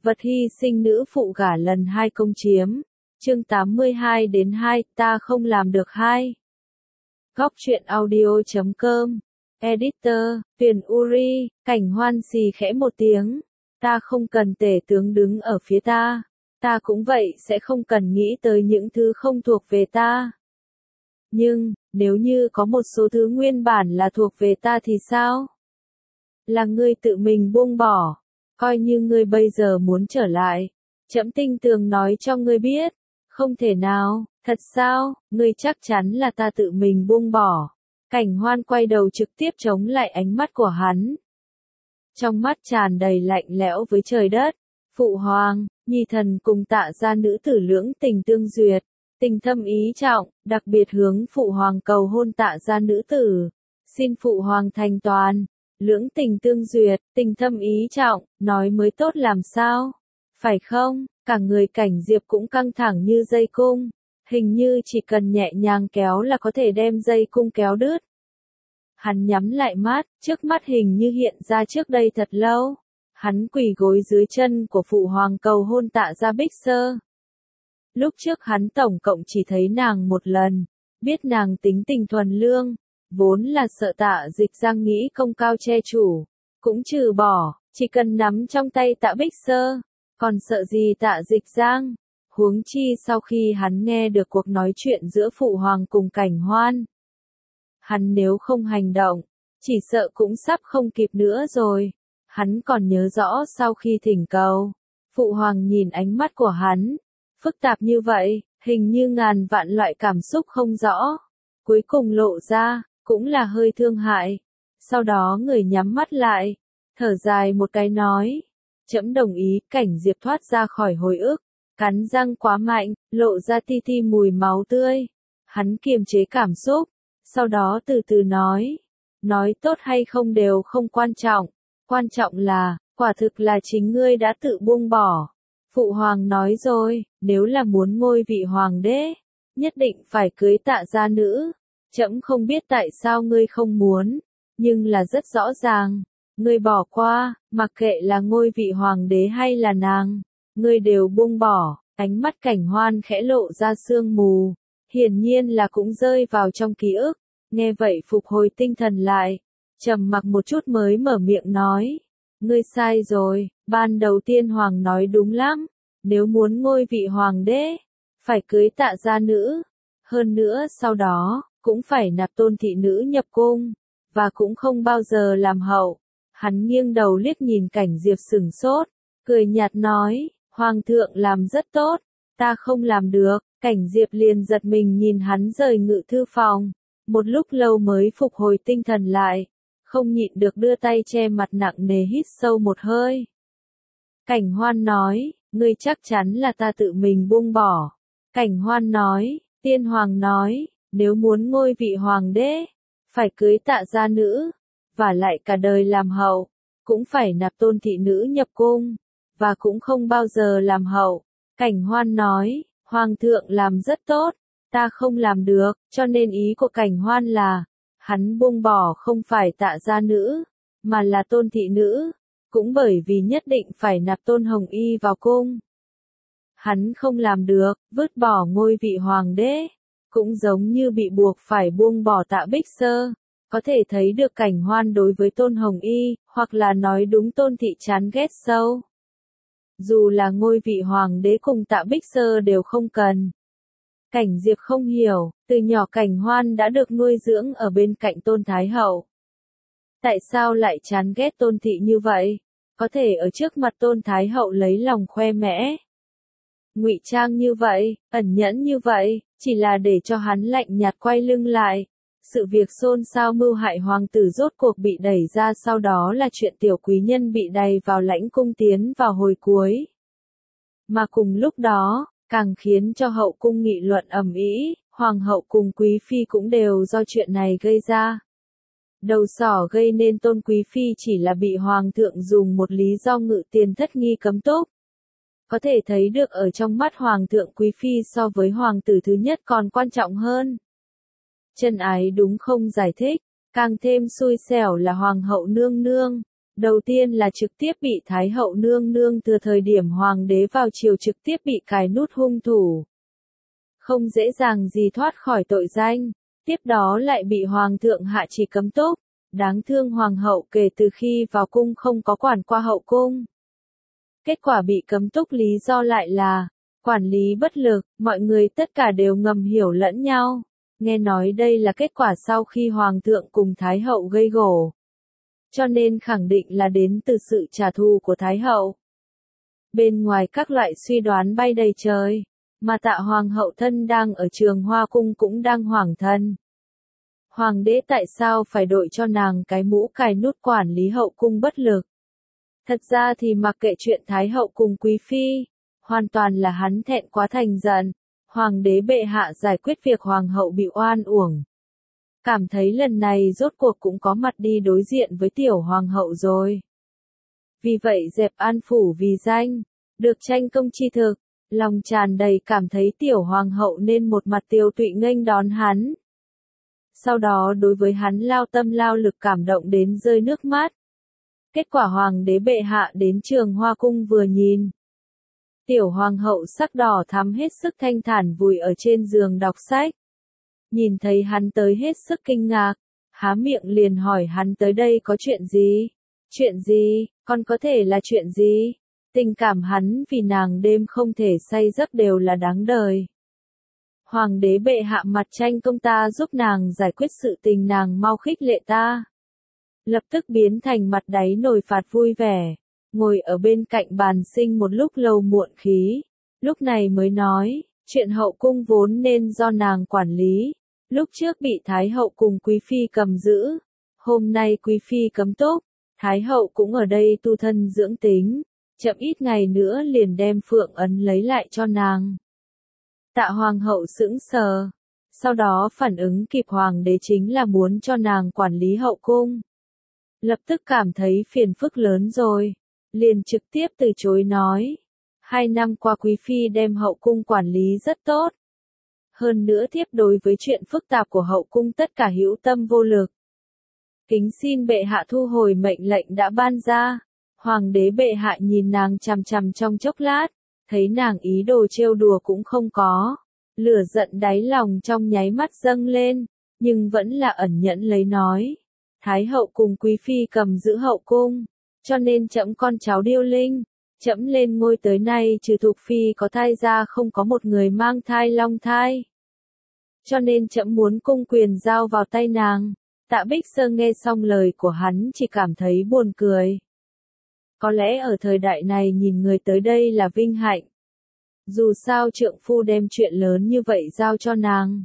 Vật hy sinh nữ phụ gả lần 2 công chiếm. Chương 82-2, ta không làm được 2. Góc truyện audio.com. Editor, Tuyền Uri, Cảnh Hoan xì khẽ một tiếng. Ta không cần tể tướng đứng ở phía ta. Ta cũng vậy sẽ không cần nghĩ tới những thứ không thuộc về ta. Nhưng, nếu như có một số thứ nguyên bản là thuộc về ta thì sao? Là ngươi tự mình buông bỏ. Coi như ngươi bây giờ muốn trở lại. Trẫm tinh tường nói cho ngươi biết. Không thể nào, thật sao, ngươi chắc chắn là ta tự mình buông bỏ. Cảnh Hoan quay đầu trực tiếp chống lại ánh mắt của hắn. Trong mắt tràn đầy lạnh lẽo với trời đất. Phụ hoàng, Nhi thần cùng Tạ gia nữ tử lưỡng tình tương duyệt. Tình thâm ý trọng, đặc biệt hướng phụ hoàng cầu hôn Tạ gia nữ tử. Xin phụ hoàng thành toàn. Lưỡng tình tương duyệt, tình thâm ý trọng, nói mới tốt làm sao? Phải không? Cả người Cảnh Diệp cũng căng thẳng như dây cung. Hình như chỉ cần nhẹ nhàng kéo là có thể đem dây cung kéo đứt. Hắn nhắm lại mắt, trước mắt hình như hiện ra trước đây thật lâu. Hắn quỳ gối dưới chân của phụ hoàng cầu hôn Tạ gia Bích Sơ. Lúc trước hắn tổng cộng chỉ thấy nàng một lần, biết nàng tính tình thuần lương, vốn là sợ Tạ Dịch Giang nghĩ công cao che chủ, cũng trừ bỏ, chỉ cần nắm trong tay Tạ Bích Sơ, còn sợ gì Tạ Dịch Giang, huống chi sau khi hắn nghe được cuộc nói chuyện giữa phụ hoàng cùng Cảnh Hoan. Hắn nếu không hành động, chỉ sợ cũng sắp không kịp nữa rồi. Hắn còn nhớ rõ sau khi thỉnh cầu, phụ hoàng nhìn ánh mắt của hắn, phức tạp như vậy, hình như ngàn vạn loại cảm xúc không rõ. Cuối cùng lộ ra, cũng là hơi thương hại. Sau đó người nhắm mắt lại, thở dài một cái nói. Trẫm đồng ý. Cảnh Diệp thoát ra khỏi hồi ức, cắn răng quá mạnh, lộ ra ti ti mùi máu tươi. Hắn kiềm chế cảm xúc, sau đó từ từ nói tốt hay không đều không quan trọng. Quan trọng là, quả thực là chính ngươi đã tự buông bỏ. Phụ hoàng nói rồi, nếu là muốn ngôi vị hoàng đế, nhất định phải cưới Tạ gia nữ. Trẫm không biết tại sao ngươi không muốn, nhưng là rất rõ ràng, ngươi bỏ qua, mặc kệ là ngôi vị hoàng đế hay là nàng, ngươi đều buông bỏ. Ánh mắt Cảnh Hoan khẽ lộ ra sương mù, hiển nhiên là cũng rơi vào trong ký ức. Nghe vậy phục hồi tinh thần lại, trầm mặc một chút mới mở miệng nói, ngươi sai rồi, ban đầu tiên hoàng nói đúng lắm, nếu muốn ngôi vị hoàng đế, phải cưới Tạ gia nữ, hơn nữa sau đó, cũng phải nạp tôn thị nữ nhập cung, và cũng không bao giờ làm hậu. Hắn nghiêng đầu liếc nhìn Cảnh Diệp sửng sốt, cười nhạt nói, hoàng thượng làm rất tốt, ta không làm được. Cảnh Diệp liền giật mình nhìn hắn rời ngự thư phòng, một lúc lâu mới phục hồi tinh thần lại, không nhịn được đưa tay che mặt nặng nề hít sâu một hơi. Cảnh Hoan nói, ngươi chắc chắn là ta tự mình buông bỏ. Cảnh Hoan nói, tiên hoàng nói, nếu muốn ngôi vị hoàng đế, phải cưới Tạ gia nữ, và lại cả đời làm hậu, cũng phải nạp tôn thị nữ nhập cung, và cũng không bao giờ làm hậu. Cảnh Hoan nói, hoàng thượng làm rất tốt, ta không làm được, cho nên ý của Cảnh Hoan là, hắn buông bỏ không phải Tạ gia nữ, mà là tôn thị nữ, cũng bởi vì nhất định phải nạp Tôn Hồng Y vào cung. Hắn không làm được, vứt bỏ ngôi vị hoàng đế, cũng giống như bị buộc phải buông bỏ Tạ Bích Sơ. Có thể thấy được Cảnh Hoan đối với Tôn Hồng Y, hoặc là nói đúng Tôn thị chán ghét sâu. Dù là ngôi vị hoàng đế cùng Tạ Bích Sơ đều không cần. Cảnh Diệp không hiểu, từ nhỏ Cảnh Hoan đã được nuôi dưỡng ở bên cạnh Tôn Thái Hậu. Tại sao lại chán ghét Tôn thị như vậy? Có thể ở trước mặt Tôn Thái Hậu lấy lòng khoe mẽ. Ngụy trang như vậy, ẩn nhẫn như vậy, chỉ là để cho hắn lạnh nhạt quay lưng lại. Sự việc xôn xao mưu hại hoàng tử rốt cuộc bị đẩy ra, sau đó là chuyện tiểu quý nhân bị đày vào lãnh cung tiến vào hồi cuối. Mà cùng lúc đó, càng khiến cho hậu cung nghị luận ầm ĩ, hoàng hậu cùng quý phi cũng đều do chuyện này gây ra. Đầu sỏ gây nên Tôn quý phi chỉ là bị hoàng thượng dùng một lý do ngự tiền thất nghi cấm túc. Có thể thấy được ở trong mắt hoàng thượng quý phi so với hoàng tử thứ nhất còn quan trọng hơn. Chân ái đúng không giải thích, càng thêm xui xẻo là hoàng hậu nương nương, Đầu tiên là trực tiếp bị Thái hậu nương nương thừa thời điểm hoàng đế vào triều trực tiếp bị cài nút hung thủ. Không dễ dàng gì thoát khỏi tội danh, tiếp đó lại bị hoàng thượng hạ chỉ cấm túc. Đáng thương hoàng hậu kể từ khi vào cung không có quản qua hậu cung. Kết quả bị cấm túc lý do lại là quản lý bất lực, mọi người tất cả đều ngầm hiểu lẫn nhau. Nghe nói đây là kết quả sau khi hoàng thượng cùng Thái hậu gây gổ. Cho nên khẳng định là đến từ sự trả thù của Thái hậu. Bên ngoài các loại suy đoán bay đầy trời, mà Tạ hoàng hậu thân đang ở Trường Hoa cung cũng đang hoảng thân. Hoàng đế tại sao phải đội cho nàng cái mũ cài nút quản lý hậu cung bất lực? Thật ra thì mặc kệ chuyện Thái hậu cùng quý phi, hoàn toàn là hắn thẹn quá thành giận. Hoàng đế bệ hạ giải quyết việc hoàng hậu bị oan uổng. Cảm thấy lần này rốt cuộc cũng có mặt đi đối diện với tiểu hoàng hậu rồi. Vì vậy dẹp an phủ vì danh, được tranh công chi thực, lòng tràn đầy cảm thấy tiểu hoàng hậu nên một mặt tiều tụy nghênh đón hắn. Sau đó đối với hắn lao tâm lao lực cảm động đến rơi nước mắt. Kết quả hoàng đế bệ hạ đến Trường Hoa cung vừa nhìn. Tiểu hoàng hậu sắc đỏ thắm hết sức thanh thản vùi ở trên giường đọc sách. Nhìn thấy hắn tới hết sức kinh ngạc, há miệng liền hỏi hắn tới đây có chuyện gì? Chuyện gì, còn có thể là chuyện gì? Tình cảm hắn vì nàng đêm không thể say giấc đều là đáng đời. Hoàng đế bệ hạ mặt tranh công ta giúp nàng giải quyết sự tình nàng mau khích lệ ta. Lập tức biến thành mặt đáy nổi phạt vui vẻ, ngồi ở bên cạnh bàn sinh một lúc lâu muộn khí. Lúc này mới nói, chuyện hậu cung vốn nên do nàng quản lý. Lúc trước bị Thái hậu cùng quý phi cầm giữ. Hôm nay quý phi cấm túc, Thái hậu cũng ở đây tu thân dưỡng tính. Chậm ít ngày nữa liền đem phượng ấn lấy lại cho nàng. Tạ hoàng hậu sững sờ. Sau đó phản ứng kịp hoàng đế chính là muốn cho nàng quản lý hậu cung. Lập tức cảm thấy phiền phức lớn rồi. Liền trực tiếp từ chối nói. 2 năm qua quý phi đem hậu cung quản lý rất tốt. Hơn nữa tiếp đối với chuyện phức tạp của hậu cung tất cả hữu tâm vô lực. Kính xin bệ hạ thu hồi mệnh lệnh đã ban ra. Hoàng đế bệ hạ nhìn nàng chằm chằm trong chốc lát, thấy nàng ý đồ trêu đùa cũng không có. Lửa giận đáy lòng trong nháy mắt dâng lên, nhưng vẫn là ẩn nhẫn lấy nói. Thái hậu cùng quý phi cầm giữ hậu cung, cho nên trẫm con cháu Điêu Linh, trẫm lên ngôi tới nay trừ Thục phi có thai ra không có một người mang thai long thai. Cho nên trẫm muốn cung quyền giao vào tay nàng. Tạ Bích Sơ nghe xong lời của hắn chỉ cảm thấy buồn cười. Có lẽ ở thời đại này nhìn người tới đây là vinh hạnh. Dù sao trượng phu đem chuyện lớn như vậy giao cho nàng.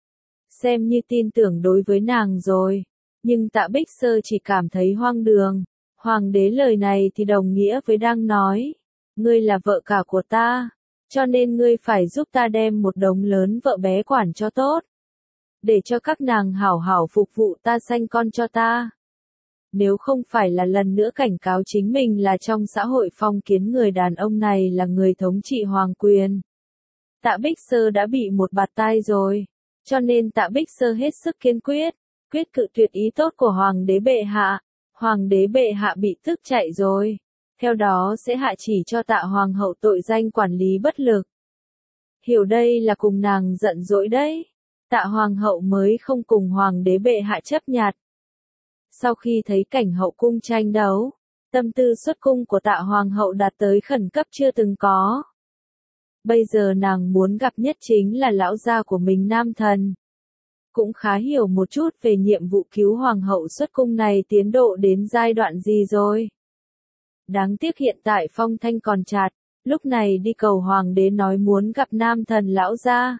Xem như tin tưởng đối với nàng rồi. Nhưng Tạ Bích Sơ chỉ cảm thấy hoang đường. Hoàng đế lời này thì đồng nghĩa với đang nói. Ngươi là vợ cả của ta. Cho nên ngươi phải giúp ta đem một đống lớn vợ bé quản cho tốt. Để cho các nàng hảo hảo phục vụ ta sanh con cho ta. Nếu không phải là lần nữa cảnh cáo chính mình là trong xã hội phong kiến người đàn ông này là người thống trị hoàng quyền. Tạ Bích Sơ đã bị một bạt tai rồi. Cho nên Tạ Bích Sơ hết sức kiên quyết, quyết cự tuyệt ý tốt của hoàng đế bệ hạ. Hoàng đế bệ hạ bị tức chạy rồi. Theo đó sẽ hạ chỉ cho Tạ hoàng hậu tội danh quản lý bất lực. Hiểu đây là cùng nàng giận dỗi đấy. Tạ hoàng hậu mới không cùng hoàng đế bệ hạ chấp nhặt. Sau khi thấy cảnh hậu cung tranh đấu, tâm tư xuất cung của Tạ hoàng hậu đạt tới khẩn cấp chưa từng có. Bây giờ nàng muốn gặp nhất chính là lão gia của mình Nam Thần. Cũng khá hiểu một chút về nhiệm vụ cứu hoàng hậu xuất cung này tiến độ đến giai đoạn gì rồi. Đáng tiếc hiện tại phong thanh còn chạt, lúc này đi cầu hoàng đế nói muốn gặp Nam Thần lão gia.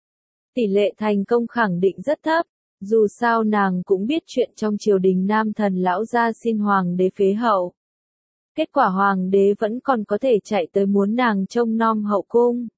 Tỷ lệ thành công khẳng định rất thấp, dù sao nàng cũng biết chuyện trong triều đình Nam Thần lão gia xin hoàng đế phế hậu. Kết quả hoàng đế vẫn còn có thể chạy tới muốn nàng trông nom hậu cung.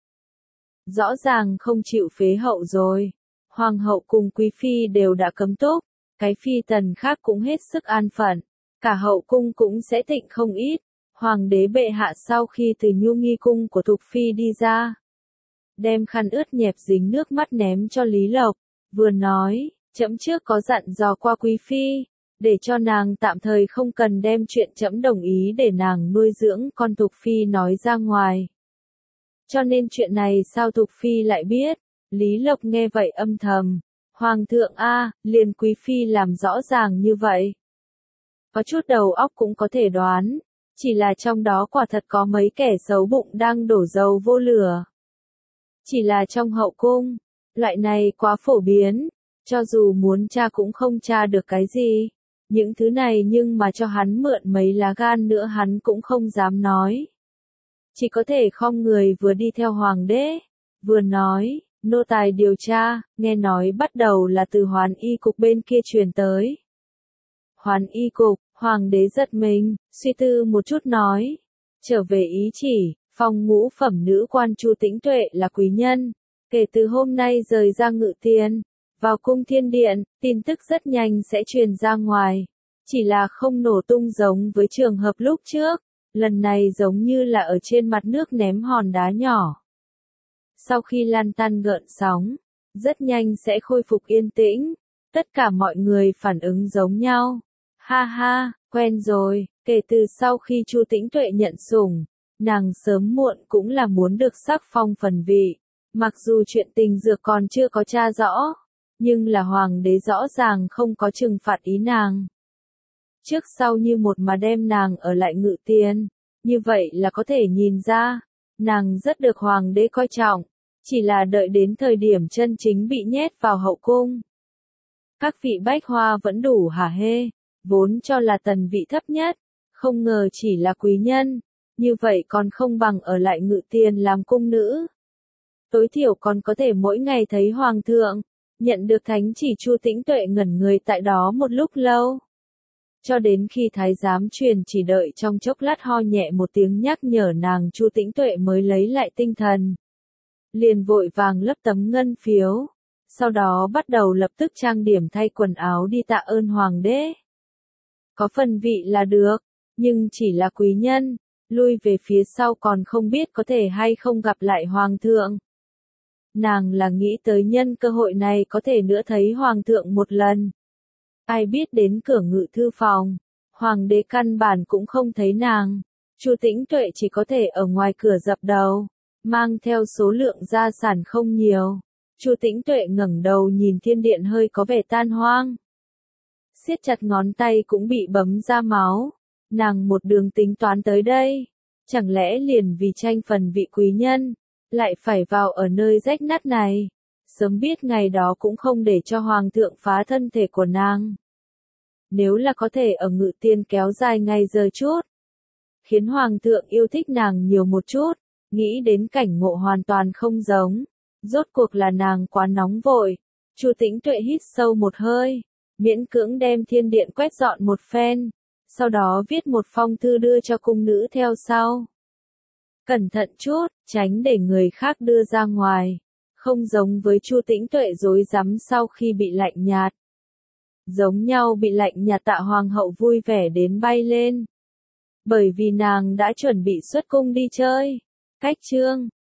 Rõ ràng không chịu phế hậu rồi. Hoàng hậu cùng quý phi đều đã cấm túc, cái phi tần khác cũng hết sức an phận. Cả hậu cung cũng sẽ thịnh không ít. Hoàng đế bệ hạ sau khi từ Nhu Nghi cung của Thục phi đi ra, đem khăn ướt nhẹp dính nước mắt ném cho Lý Lộc, vừa nói, trẫm trước có dặn dò qua quý phi, để cho nàng tạm thời không cần đem chuyện trẫm đồng ý để nàng nuôi dưỡng con Thục Phi nói ra ngoài. Cho nên chuyện này sao Thục Phi lại biết? Lý Lộc nghe vậy âm thầm. Hoàng thượng a, liền Quý Phi làm rõ ràng như vậy. Có chút đầu óc cũng có thể đoán, chỉ là trong đó quả thật có mấy kẻ xấu bụng đang đổ dầu vô lửa. Chỉ là trong hậu cung, loại này quá phổ biến, cho dù muốn tra cũng không tra được cái gì. Những thứ này nhưng mà cho hắn mượn mấy lá gan nữa hắn cũng không dám nói. Chỉ có thể khom người vừa đi theo hoàng đế, vừa nói, nô tài điều tra, nghe nói bắt đầu là từ Hoán Y cục bên kia truyền tới. Hoán Y cục, hoàng đế giật mình, suy tư một chút nói, trở về ý chỉ, phong ngũ phẩm nữ quan Chu Tĩnh Tuệ là quý nhân, kể từ hôm nay rời ra Ngự Tiền, vào cung Thiên Điện, tin tức rất nhanh sẽ truyền ra ngoài, chỉ là không nổ tung giống với trường hợp lúc trước, lần này giống như là ở trên mặt nước ném hòn đá nhỏ. Sau khi lan tan gợn sóng, rất nhanh sẽ khôi phục yên tĩnh, tất cả mọi người phản ứng giống nhau. Ha ha, quen rồi, kể từ sau khi Chu Tĩnh Tuệ nhận sủng, nàng sớm muộn cũng là muốn được sắc phong phần vị, mặc dù chuyện tình dược còn chưa có tra rõ, nhưng là hoàng đế rõ ràng không có trừng phạt ý nàng. Trước sau như một mà đem nàng ở lại Ngự Tiền, như vậy là có thể nhìn ra, nàng rất được hoàng đế coi trọng, chỉ là đợi đến thời điểm chân chính bị nhét vào hậu cung. Các vị bách hoa vẫn đủ hả hê, vốn cho là tần vị thấp nhất, không ngờ chỉ là quý nhân, như vậy còn không bằng ở lại Ngự Tiền làm cung nữ. Tối thiểu còn có thể mỗi ngày thấy hoàng thượng, nhận được thánh chỉ. Chu Tĩnh Tuệ ngẩn người tại đó một lúc lâu. Cho đến khi thái giám truyền chỉ đợi trong chốc lát ho nhẹ một tiếng nhắc nhở nàng, Chu Tĩnh Tuệ mới lấy lại tinh thần. Liền vội vàng lấp tấm ngân phiếu, sau đó bắt đầu lập tức trang điểm thay quần áo đi tạ ơn hoàng đế. Có phần vị là được, nhưng chỉ là quý nhân, lui về phía sau còn không biết có thể hay không gặp lại hoàng thượng. Nàng là nghĩ tới nhân cơ hội này có thể nữa thấy hoàng thượng một lần. Ai biết đến cửa ngự thư phòng, hoàng đế căn bản cũng không thấy nàng. Chu Tĩnh Tuệ chỉ có thể ở ngoài cửa dập đầu, mang theo số lượng gia sản không nhiều. Chu Tĩnh Tuệ ngẩng đầu nhìn thiên điện hơi có vẻ tan hoang. Siết chặt ngón tay cũng bị bấm ra máu. Nàng một đường tính toán tới đây, chẳng lẽ liền vì tranh phần vị quý nhân, lại phải vào ở nơi rách nát này. Sớm biết ngày đó cũng không để cho hoàng thượng phá thân thể của nàng. Nếu là có thể ở Ngự Tiền kéo dài ngày giờ chút, khiến hoàng thượng yêu thích nàng nhiều một chút, nghĩ đến cảnh ngộ hoàn toàn không giống. Rốt cuộc là nàng quá nóng vội. Chu Tĩnh Tuệ hít sâu một hơi, miễn cưỡng đem thiên điện quét dọn một phen, sau đó viết một phong thư đưa cho cung nữ theo sau. Cẩn thận chút, tránh để người khác đưa ra ngoài. Không giống với Chu Tĩnh Tuệ rối rắm sau khi bị lạnh nhạt. Giống nhau bị lạnh nhạt Tạ hoàng hậu vui vẻ đến bay lên. Bởi vì nàng đã chuẩn bị xuất cung đi chơi. Cách chương